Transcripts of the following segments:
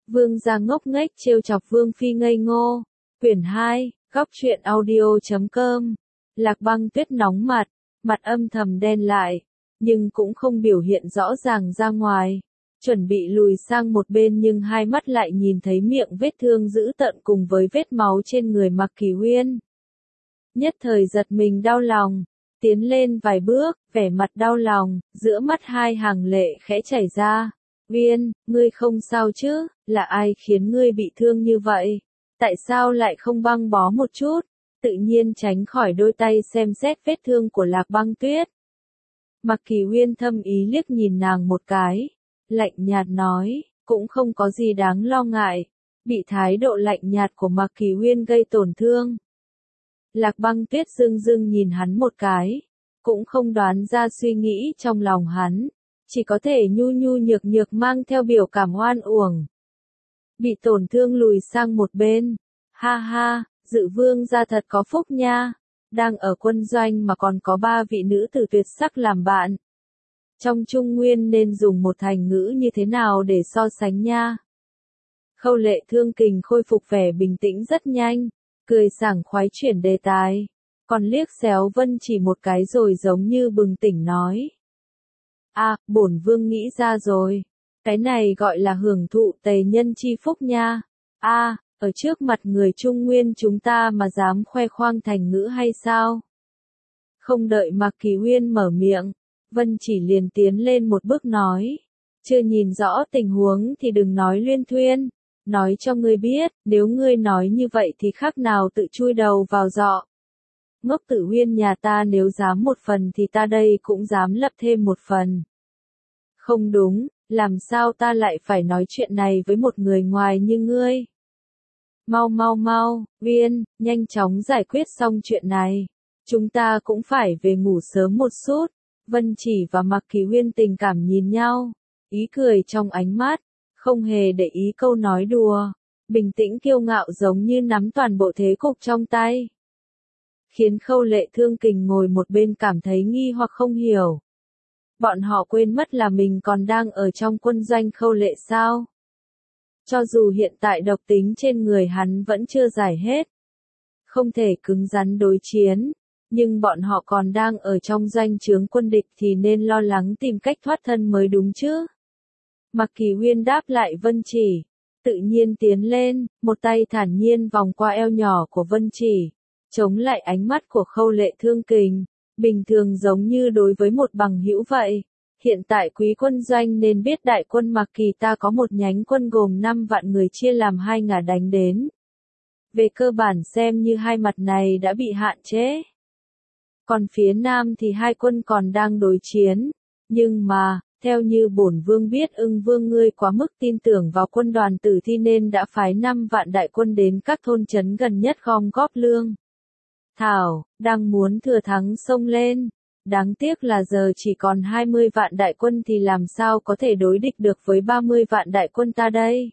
Vương gia ngốc nghếch trêu chọc Vương phi ngây ngô. Quyển 2, góc truyện audio.com. Lạc Băng Tuyết nóng mặt, mặt âm thầm đen lại, nhưng cũng không biểu hiện rõ ràng ra ngoài. Chuẩn bị lùi sang một bên nhưng hai mắt lại nhìn thấy miệng vết thương dữ tợn cùng với vết máu trên người Mạc Kỳ Uyên. Nhất thời giật mình đau lòng, tiến lên vài bước, vẻ mặt đau lòng, giữa mắt hai hàng lệ khẽ chảy ra. Uyên, ngươi không sao chứ, là ai khiến ngươi bị thương như vậy? Tại sao lại không băng bó một chút? Tự nhiên tránh khỏi đôi tay xem xét vết thương của Lạc Băng Tuyết. Mạc Kỳ Uyên thâm ý liếc nhìn nàng một cái, lạnh nhạt nói, cũng không có gì đáng lo ngại, bị thái độ lạnh nhạt của Mạc Kỳ Uyên gây tổn thương. Lạc Băng Tuyết dưng dưng nhìn hắn một cái, cũng không đoán ra suy nghĩ trong lòng hắn, chỉ có thể nhu nhu nhược nhược mang theo biểu cảm oan uổng. Bị tổn thương lùi sang một bên, ha ha, Dự Vương gia thật có phúc nha, đang ở quân doanh mà còn có 3 vị nữ tử tuyệt sắc làm bạn. Trong Trung Nguyên nên dùng một thành ngữ như thế nào để so sánh nha? Khâu Lệ Thương Kình khôi phục vẻ bình tĩnh rất nhanh, cười sảng khoái chuyển đề tài, còn liếc xéo Vân Chỉ một cái rồi giống như bừng tỉnh nói. Bổn vương nghĩ ra rồi, cái này gọi là hưởng thụ tề nhân chi phúc nha. Ở trước mặt người Trung Nguyên chúng ta mà dám khoe khoang thành ngữ hay sao? Không đợi Mạc Kỳ Uyên mở miệng, Vân Chỉ liền tiến lên một bước nói, chưa nhìn rõ tình huống thì đừng nói luyên thuyên, nói cho ngươi biết, nếu ngươi nói như vậy thì khác nào tự chui đầu vào giọ. Ngốc Tử Uyên nhà ta nếu dám một phần thì ta đây cũng dám lập thêm một phần. Không đúng, làm sao ta lại phải nói chuyện này với một người ngoài như ngươi? Mau, Uyên, nhanh chóng giải quyết xong chuyện này. Chúng ta cũng phải về ngủ sớm một chút. Vân Chỉ và Mạc Kỳ Uyên tình cảm nhìn nhau, ý cười trong ánh mắt, không hề để ý câu nói đùa, bình tĩnh kiêu ngạo giống như nắm toàn bộ thế cục trong tay. Khiến Khâu Lệ Thương Kình ngồi một bên cảm thấy nghi hoặc không hiểu. Bọn họ quên mất là mình còn đang ở trong quân doanh Khâu Lệ sao? Cho dù hiện tại độc tính trên người hắn vẫn chưa giải hết, không thể cứng rắn đối chiến, nhưng bọn họ còn đang ở trong doanh trướng quân địch thì nên lo lắng tìm cách thoát thân mới đúng chứ. Mạc Kỳ Uyên đáp lại Vân Chỉ, tự nhiên tiến lên, một tay thản nhiên vòng qua eo nhỏ của Vân Chỉ, chống lại ánh mắt của Khâu Lệ Thương Kình, bình thường giống như đối với một bằng hữu vậy. Hiện tại quý quân doanh nên biết đại quân Mạc Kỳ ta có một nhánh quân gồm 5 vạn người chia làm 2 ngả đánh đến. Về cơ bản xem như hai mặt này đã bị hạn chế. Còn phía Nam thì hai quân còn đang đối chiến, nhưng mà, theo như bổn vương biết Ưng vương ngươi quá mức tin tưởng vào quân đoàn Tử Thi nên đã phái 5 vạn đại quân đến các thôn trấn gần nhất gom góp lương thảo, đang muốn thừa thắng xông lên. Đáng tiếc là giờ chỉ còn 20 vạn đại quân thì làm sao có thể đối địch được với 30 vạn đại quân ta đây.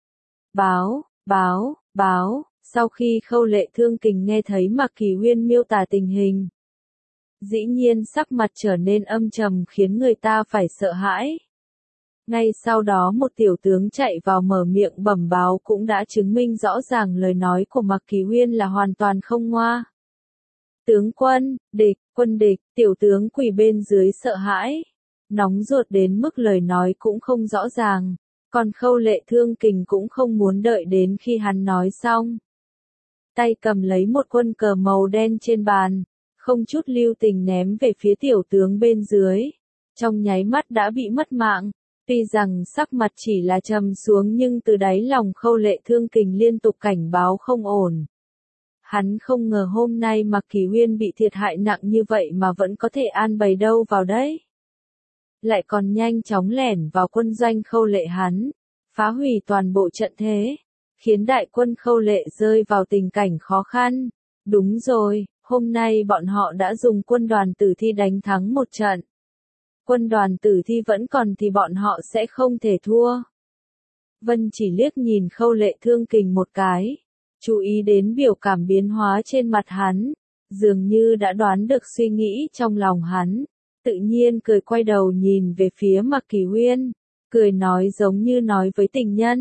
Báo, sau khi Khâu Lệ Thương Kình nghe thấy Mạc Kỳ Uyên miêu tả tình hình, dĩ nhiên sắc mặt trở nên âm trầm khiến người ta phải sợ hãi. Ngay sau đó một tiểu tướng chạy vào mở miệng bẩm báo cũng đã chứng minh rõ ràng lời nói của Mạc Kỳ Uyên là hoàn toàn không ngoa. Tướng quân, quân địch, tiểu tướng quỳ bên dưới sợ hãi, nóng ruột đến mức lời nói cũng không rõ ràng, còn Khâu Lệ Thương Kình cũng không muốn đợi đến khi hắn nói xong. Tay cầm lấy một quân cờ màu đen trên bàn, không chút lưu tình ném về phía tiểu tướng bên dưới, trong nháy mắt đã bị mất mạng. Tuy rằng sắc mặt chỉ là trầm xuống nhưng từ đáy lòng Khâu Lệ Thương Kình liên tục cảnh báo không ổn. Hắn không ngờ hôm nay Mạc Kỳ Uyên bị thiệt hại nặng như vậy mà vẫn có thể an bày đâu vào đấy. Lại còn nhanh chóng lẻn vào quân doanh Khâu Lệ hắn, phá hủy toàn bộ trận thế, khiến đại quân Khâu Lệ rơi vào tình cảnh khó khăn. Đúng rồi, hôm nay bọn họ đã dùng quân đoàn Tử Thi đánh thắng một trận. Quân đoàn Tử Thi vẫn còn thì bọn họ sẽ không thể thua. Vân Chỉ liếc nhìn Khâu Lệ Thương Kình một cái, chú ý đến biểu cảm biến hóa trên mặt hắn, dường như đã đoán được suy nghĩ trong lòng hắn, tự nhiên cười quay đầu nhìn về phía Mạc Kỳ Uyên, cười nói giống như nói với tình nhân,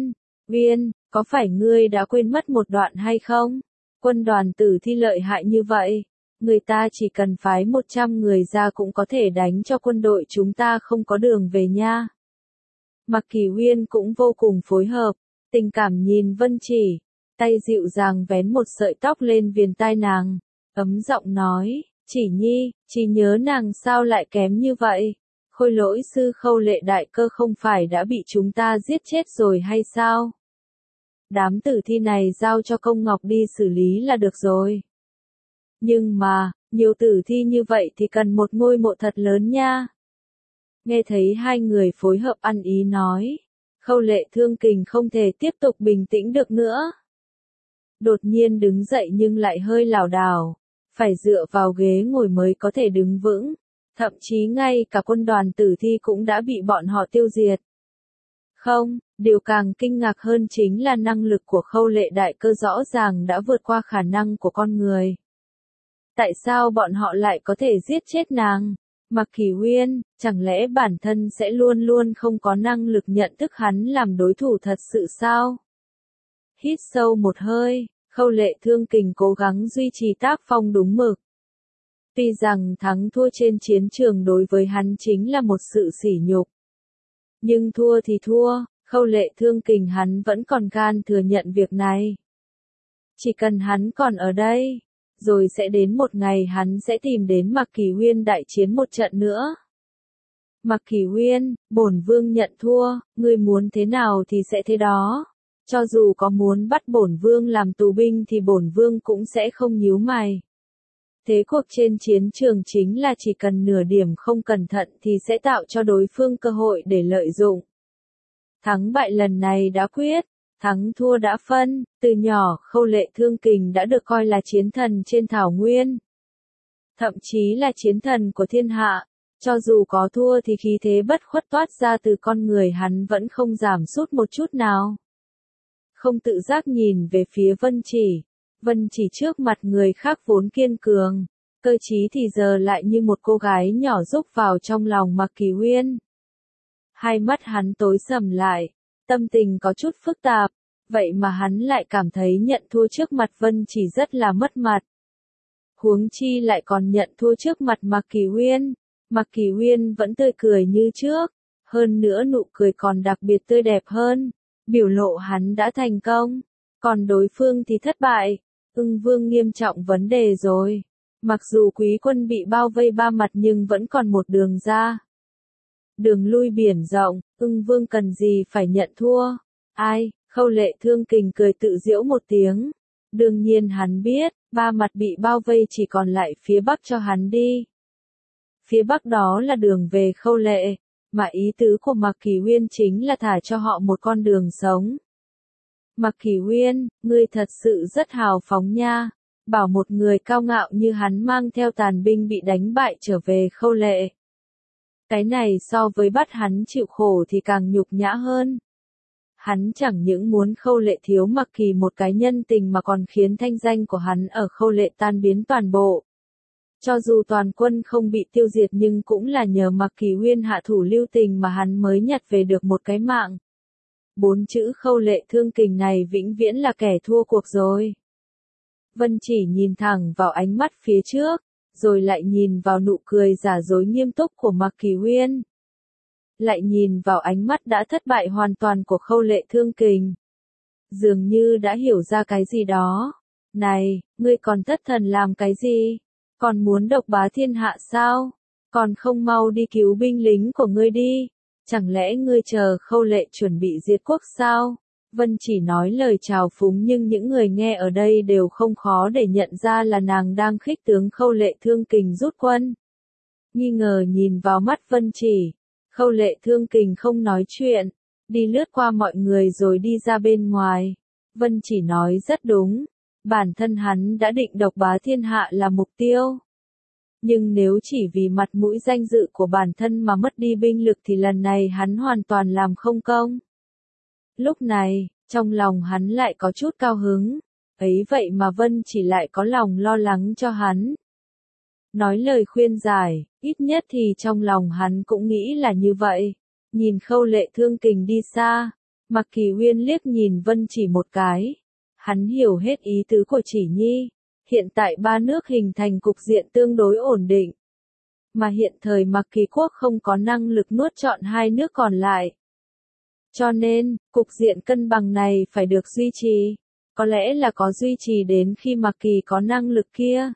Uyên, có phải ngươi đã quên mất một đoạn hay không? Quân đoàn Tử Thi lợi hại như vậy, người ta chỉ cần phái 100 người ra cũng có thể đánh cho quân đội chúng ta không có đường về nha. Mạc Kỳ Uyên cũng vô cùng phối hợp, tình cảm nhìn Vân Chỉ, tay dịu dàng vén một sợi tóc lên viền tai nàng, ấm giọng nói, Chỉ Nhi, chỉ nhớ nàng sao lại kém như vậy? Khôi Lỗi sư Khâu Lệ đại cơ không phải đã bị chúng ta giết chết rồi hay sao? Đám tử thi này giao cho Công Ngọc đi xử lý là được rồi. Nhưng mà, nhiều tử thi như vậy thì cần một ngôi mộ thật lớn nha. Nghe thấy hai người phối hợp ăn ý nói, Khâu Lệ Thương Kình không thể tiếp tục bình tĩnh được nữa. Đột nhiên đứng dậy nhưng lại hơi lảo đảo, phải dựa vào ghế ngồi mới có thể đứng vững, thậm chí ngay cả quân đoàn tử thi cũng đã bị bọn họ tiêu diệt. Không, điều càng kinh ngạc hơn chính là năng lực của Khâu Lệ đại cơ rõ ràng đã vượt qua khả năng của con người. Tại sao bọn họ lại có thể giết chết nàng? Mạc Kỳ Uyên, chẳng lẽ bản thân sẽ luôn luôn không có năng lực nhận thức hắn làm đối thủ thật sự sao? Hít sâu một hơi, Khâu Lệ Thương Kình cố gắng duy trì tác phong đúng mực. Tuy rằng thắng thua trên chiến trường đối với hắn chính là một sự sỉ nhục. Nhưng thua thì thua, Khâu Lệ Thương Kình hắn vẫn còn gan thừa nhận việc này. Chỉ cần hắn còn ở đây, rồi sẽ đến một ngày hắn sẽ tìm đến Mạc Kỳ Uyên đại chiến một trận nữa. Mạc Kỳ Uyên, bổn vương nhận thua, ngươi muốn thế nào thì sẽ thế đó. Cho dù có muốn bắt bổn vương làm tù binh thì bổn vương cũng sẽ không nhíu mày. Thế cuộc trên chiến trường chính là chỉ cần nửa điểm không cẩn thận thì sẽ tạo cho đối phương cơ hội để lợi dụng. Thắng bại lần này đã quyết, thắng thua đã phân, từ nhỏ Khâu Lệ Thương Kình đã được coi là chiến thần trên thảo nguyên. Thậm chí là chiến thần của thiên hạ, cho dù có thua thì khí thế bất khuất toát ra từ con người hắn vẫn không giảm sút một chút nào. Không tự giác nhìn về phía Vân Chỉ trước mặt người khác vốn kiên cường, cơ trí thì giờ lại như một cô gái nhỏ rúc vào trong lòng Mạc Kỳ Uyên. Hai mắt hắn tối sầm lại, tâm tình có chút phức tạp, vậy mà hắn lại cảm thấy nhận thua trước mặt Vân Chỉ rất là mất mặt. Huống chi lại còn nhận thua trước mặt Mạc Kỳ Uyên. Mạc Kỳ Uyên vẫn tươi cười như trước, hơn nữa nụ cười còn đặc biệt tươi đẹp hơn, biểu lộ hắn đã thành công, còn đối phương thì thất bại. Ưng Vương nghiêm trọng vấn đề rồi. Mặc dù quý quân bị bao vây ba mặt nhưng vẫn còn một đường ra. Đường lui biển rộng, Ưng Vương cần gì phải nhận thua. Ai, Khâu Lệ Thương Kình cười tự giễu một tiếng. Đương nhiên hắn biết, ba mặt bị bao vây chỉ còn lại phía bắc cho hắn đi. Phía bắc đó là đường về Khâu Lệ, mà ý tứ của Mạc Kỳ Uyên chính là thả cho họ một con đường sống. Mạc Kỳ Uyên, ngươi thật sự rất hào phóng nha, bảo một người cao ngạo như hắn mang theo tàn binh bị đánh bại trở về Khâu Lệ. Cái này so với bắt hắn chịu khổ thì càng nhục nhã hơn. Hắn chẳng những muốn Khâu Lệ thiếu Mạc Kỳ một cái nhân tình mà còn khiến thanh danh của hắn ở Khâu Lệ tan biến toàn bộ. Cho dù toàn quân không bị tiêu diệt nhưng cũng là nhờ Mạc Kỳ Uyên hạ thủ lưu tình mà hắn mới nhặt về được một cái mạng. 4 chữ Khâu Lệ Thương Kình này vĩnh viễn là kẻ thua cuộc rồi. Vân Chỉ nhìn thẳng vào ánh mắt phía trước, rồi lại nhìn vào nụ cười giả dối nghiêm túc của Mạc Kỳ Uyên. Lại nhìn vào ánh mắt đã thất bại hoàn toàn của Khâu Lệ Thương Kình. Dường như đã hiểu ra cái gì đó. Này, ngươi còn thất thần làm cái gì? Còn muốn độc bá thiên hạ sao? Còn không mau đi cứu binh lính của ngươi đi. Chẳng lẽ ngươi chờ Khâu Lệ chuẩn bị diệt quốc sao? Vân Chỉ nói lời chào phúng nhưng những người nghe ở đây đều không khó để nhận ra là nàng đang khích tướng Khâu Lệ Thương Kình rút quân. Nghi ngờ nhìn vào mắt Vân Chỉ, Khâu Lệ Thương Kình không nói chuyện, đi lướt qua mọi người rồi đi ra bên ngoài. Vân Chỉ nói rất đúng, bản thân hắn đã định độc bá thiên hạ là mục tiêu. Nhưng nếu chỉ vì mặt mũi danh dự của bản thân mà mất đi binh lực thì lần này hắn hoàn toàn làm không công. Lúc này, trong lòng hắn lại có chút cao hứng, ấy vậy mà Vân Chỉ lại có lòng lo lắng cho hắn. Nói lời khuyên giải, ít nhất thì trong lòng hắn cũng nghĩ là như vậy. Nhìn Khâu Lệ Thương Kình đi xa, Mạc Kỳ Huyên liếc nhìn Vân Chỉ một cái. Hắn hiểu hết ý tứ của Chỉ Nhi. Hiện tại ba nước hình thành cục diện tương đối ổn định. Mà hiện thời Mạc Kỳ Quốc không có năng lực nuốt trọn hai nước còn lại. Cho nên, cục diện cân bằng này phải được duy trì. Có lẽ là có duy trì đến khi Mạc Kỳ có năng lực kia.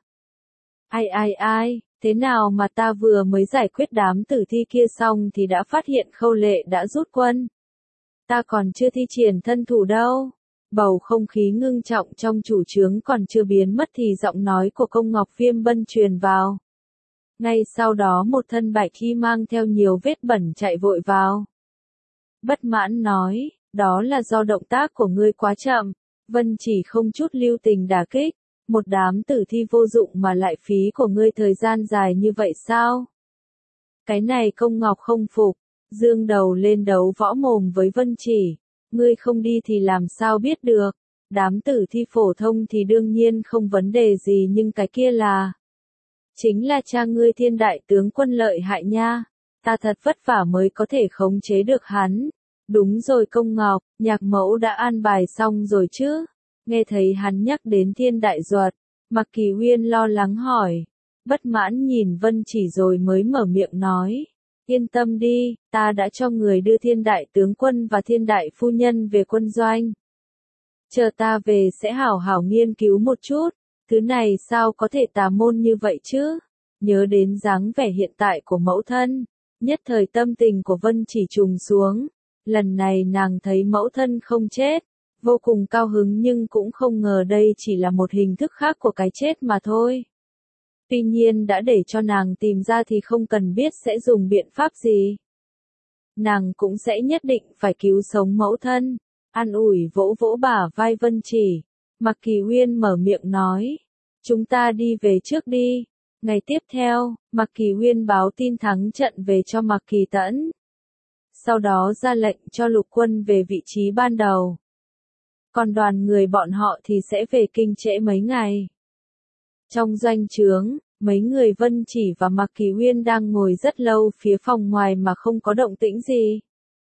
Ai, thế nào mà ta vừa mới giải quyết đám tử thi kia xong thì đã phát hiện Khâu Lệ đã rút quân. Ta còn chưa thi triển thân thủ đâu. Bầu không khí ngưng trọng trong chủ trướng còn chưa biến mất thì giọng nói của Công Ngọc Viêm Bân truyền vào. Ngay sau đó một thân bạch y mang theo nhiều vết bẩn chạy vội vào. Bất mãn nói, đó là do động tác của ngươi quá chậm. Vân Chỉ không chút lưu tình đả kích. Một đám tử thi vô dụng mà lại phí của ngươi thời gian dài như vậy sao? Cái này Công Ngọc không phục. Dương đầu lên đấu võ mồm với Vân Chỉ. Ngươi không đi thì làm sao biết được. Đám tử thi phổ thông thì đương nhiên không vấn đề gì nhưng cái kia là. Chính là cha ngươi Thiên Đại tướng quân lợi hại nha. Ta thật vất vả mới có thể khống chế được hắn. Đúng rồi Công Ngọc, nhạc mẫu đã an bài xong rồi chứ? Nghe thấy hắn nhắc đến Thiên Đại Duật, Mạc Kỳ Huyên lo lắng hỏi. Bất mãn nhìn Vân Chỉ rồi mới mở miệng nói. Yên tâm đi, ta đã cho người đưa Thiên Đại tướng quân và Thiên Đại phu nhân về quân doanh. Chờ ta về sẽ hảo hảo nghiên cứu một chút. Thứ này sao có thể tà môn như vậy chứ? Nhớ đến dáng vẻ hiện tại của mẫu thân. Nhất thời tâm tình của Vân Chỉ trùng xuống. Lần này nàng thấy mẫu thân không chết. Vô cùng cao hứng nhưng cũng không ngờ đây chỉ là một hình thức khác của cái chết mà thôi. Tuy nhiên đã để cho nàng tìm ra thì không cần biết sẽ dùng biện pháp gì. Nàng cũng sẽ nhất định phải cứu sống mẫu thân. An ủi vỗ vỗ bả vai Vân Chỉ. Mạc Kỳ Huyên mở miệng nói. Chúng ta đi về trước đi. Ngày tiếp theo, Mạc Kỳ Huyên báo tin thắng trận về cho Mạc Kỳ Tẫn. Sau đó ra lệnh cho lục quân về vị trí ban đầu. Còn đoàn người bọn họ thì sẽ về kinh trễ mấy ngày. Trong doanh trướng, mấy người Vân Chỉ và Mạc Kỳ Huyên đang ngồi rất lâu phía phòng ngoài mà không có động tĩnh gì.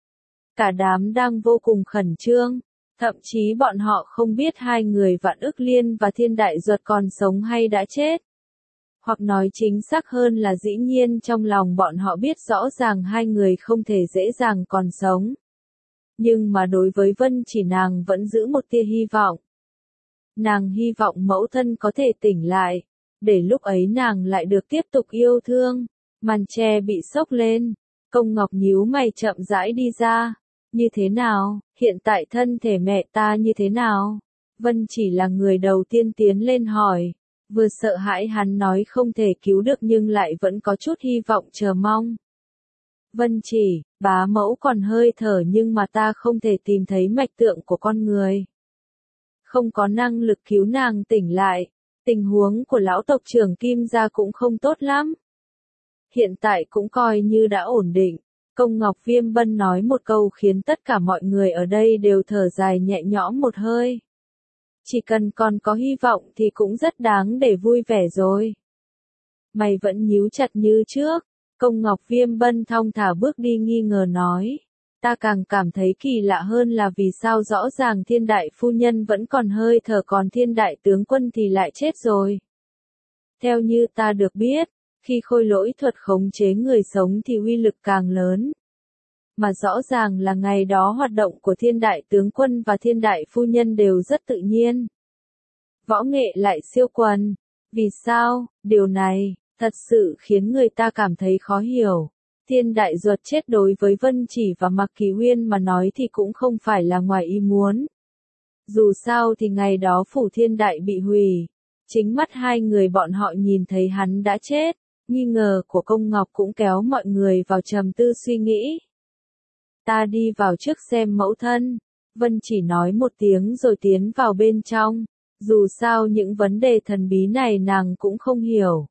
Cả đám đang vô cùng khẩn trương, thậm chí bọn họ không biết hai người Vạn Ức Liên và Thiên Đại Duật còn sống hay đã chết. Hoặc nói chính xác hơn là dĩ nhiên trong lòng bọn họ biết rõ ràng hai người không thể dễ dàng còn sống. Nhưng mà đối với Vân Chỉ nàng vẫn giữ một tia hy vọng. Nàng hy vọng mẫu thân có thể tỉnh lại, để lúc ấy nàng lại được tiếp tục yêu thương. Màn che bị xốc lên, Công Ngọc nhíu mày chậm rãi đi ra. Như thế nào, hiện tại thân thể mẹ ta như thế nào? Vân Chỉ là người đầu tiên tiến lên hỏi, vừa sợ hãi hắn nói không thể cứu được nhưng lại vẫn có chút hy vọng chờ mong. Vân Chỉ, bá mẫu còn hơi thở nhưng mà ta không thể tìm thấy mạch tượng của con người. Không có năng lực cứu nàng tỉnh lại, tình huống của lão tộc trưởng Kim gia cũng không tốt lắm. Hiện tại cũng coi như đã ổn định. Công Ngọc Viêm Bân nói một câu khiến tất cả mọi người ở đây đều thở dài nhẹ nhõm một hơi. Chỉ cần còn có hy vọng thì cũng rất đáng để vui vẻ rồi. Mày vẫn nhíu chặt như trước. Công Ngọc Viêm Bân thong thả bước đi nghi ngờ nói. Ta càng cảm thấy kỳ lạ hơn là vì sao rõ ràng Thiên Đại phu nhân vẫn còn hơi thở còn Thiên Đại tướng quân thì lại chết rồi. Theo như ta được biết, khi khôi lỗi thuật khống chế người sống thì uy lực càng lớn. Mà rõ ràng là ngày đó hoạt động của Thiên Đại tướng quân và Thiên Đại phu nhân đều rất tự nhiên. Võ nghệ lại siêu quần. Vì sao, điều này, thật sự khiến người ta cảm thấy khó hiểu. Thiên Đại Duật chết đối với Vân Chỉ và Mạc Kỳ Huyên mà nói thì cũng không phải là ngoài ý muốn. Dù sao thì ngày đó phủ Thiên Đại bị hủy. Chính mắt hai người bọn họ nhìn thấy hắn đã chết. Nghi ngờ của Công Ngọc cũng kéo mọi người vào trầm tư suy nghĩ. Ta đi vào trước xem mẫu thân. Vân Chỉ nói một tiếng rồi tiến vào bên trong. Dù sao những vấn đề thần bí này nàng cũng không hiểu.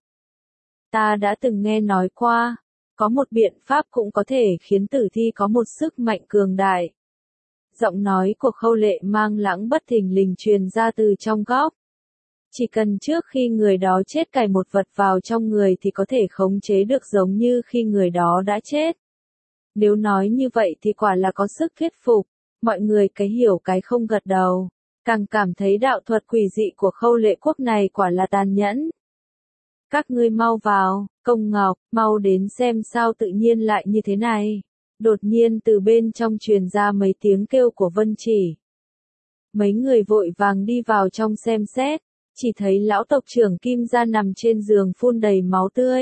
Ta đã từng nghe nói qua. Có một biện pháp cũng có thể khiến tử thi có một sức mạnh cường đại. Giọng nói của Khâu Lệ mang lãng bất thình lình truyền ra từ trong góc. Chỉ cần trước khi người đó chết cài một vật vào trong người thì có thể khống chế được giống như khi người đó đã chết. Nếu nói như vậy thì quả là có sức thuyết phục. Mọi người cái hiểu cái không gật đầu, càng cảm thấy đạo thuật quỷ dị của Khâu Lệ Quốc này quả là tàn nhẫn. Các ngươi mau vào, Công Ngọc, mau đến xem sao tự nhiên lại như thế này. Đột nhiên từ bên trong truyền ra mấy tiếng kêu của Vân Chỉ. Mấy người vội vàng đi vào trong xem xét, chỉ thấy lão tộc trưởng Kim gia nằm trên giường phun đầy máu tươi.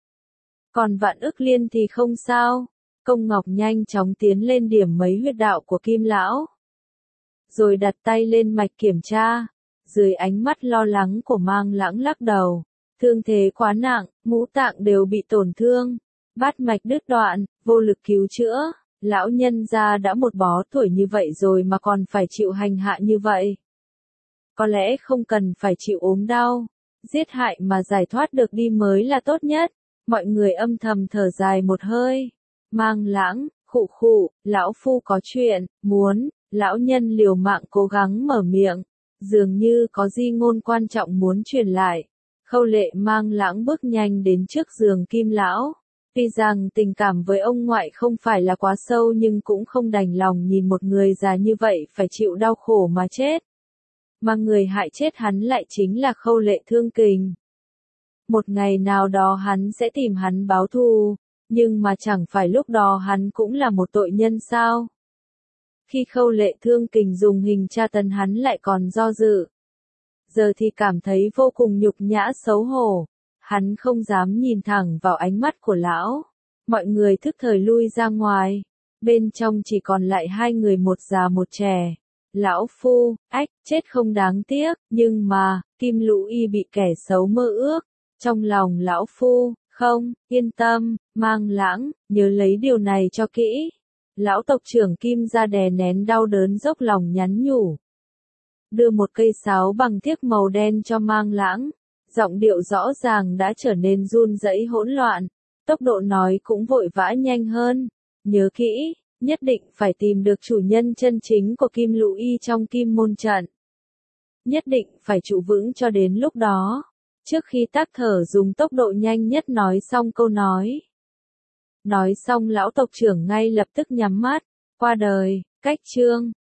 Còn Vạn Ức Liên thì không sao. Công Ngọc nhanh chóng tiến lên điểm mấy huyệt đạo của Kim lão, rồi đặt tay lên mạch kiểm tra. Dưới ánh mắt lo lắng của Mang Lãng lắc đầu, thương thế quá nặng, ngũ tạng đều bị tổn thương, bát mạch đứt đoạn, vô lực cứu chữa. Lão nhân gia đã một bó tuổi như vậy rồi mà còn phải chịu hành hạ như vậy. Có lẽ không cần phải chịu ốm đau, giết hại mà giải thoát được đi mới là tốt nhất. Mọi người âm thầm thở dài một hơi. Mang Lãng, khụ khụ, lão phu có chuyện, muốn. Lão nhân liều mạng cố gắng mở miệng, dường như có di ngôn quan trọng muốn truyền lại. Khâu Lệ Mang Lãng bước nhanh đến trước giường Kim lão. Tuy rằng tình cảm với ông ngoại không phải là quá sâu nhưng cũng không đành lòng nhìn một người già như vậy phải chịu đau khổ mà chết. Mà người hại chết hắn lại chính là Khâu Lệ Thương Kình. Một ngày nào đó hắn sẽ tìm hắn báo thù, nhưng mà chẳng phải lúc đó hắn cũng là một tội nhân sao? Khi Khâu Lệ Thương Kình dùng hình tra tấn hắn lại còn do dự. Giờ thì cảm thấy vô cùng nhục nhã xấu hổ. Hắn không dám nhìn thẳng vào ánh mắt của lão. Mọi người thức thời lui ra ngoài. Bên trong chỉ còn lại hai người, một già một trẻ. Lão phu, ách, chết không đáng tiếc, nhưng mà, Kim Lũ Y bị kẻ xấu mơ ước. Trong lòng lão phu, không, yên tâm, Mang Lãng, nhớ lấy điều này cho kỹ. Lão tộc trưởng Kim gia đè nén đau đớn dốc lòng nhắn nhủ. Đưa một cây sáo bằng thiếc màu đen cho Mang Lãng. Giọng điệu rõ ràng đã trở nên run rẩy hỗn loạn. Tốc độ nói cũng vội vã nhanh hơn. Nhớ kỹ, nhất định phải tìm được chủ nhân chân chính của Kim Lũ Y trong Kim môn trận. Nhất định phải trụ vững cho đến lúc đó. Trước khi tắc thở dùng tốc độ nhanh nhất nói xong câu nói. Nói xong lão tộc trưởng ngay lập tức nhắm mắt, qua đời, cách chương.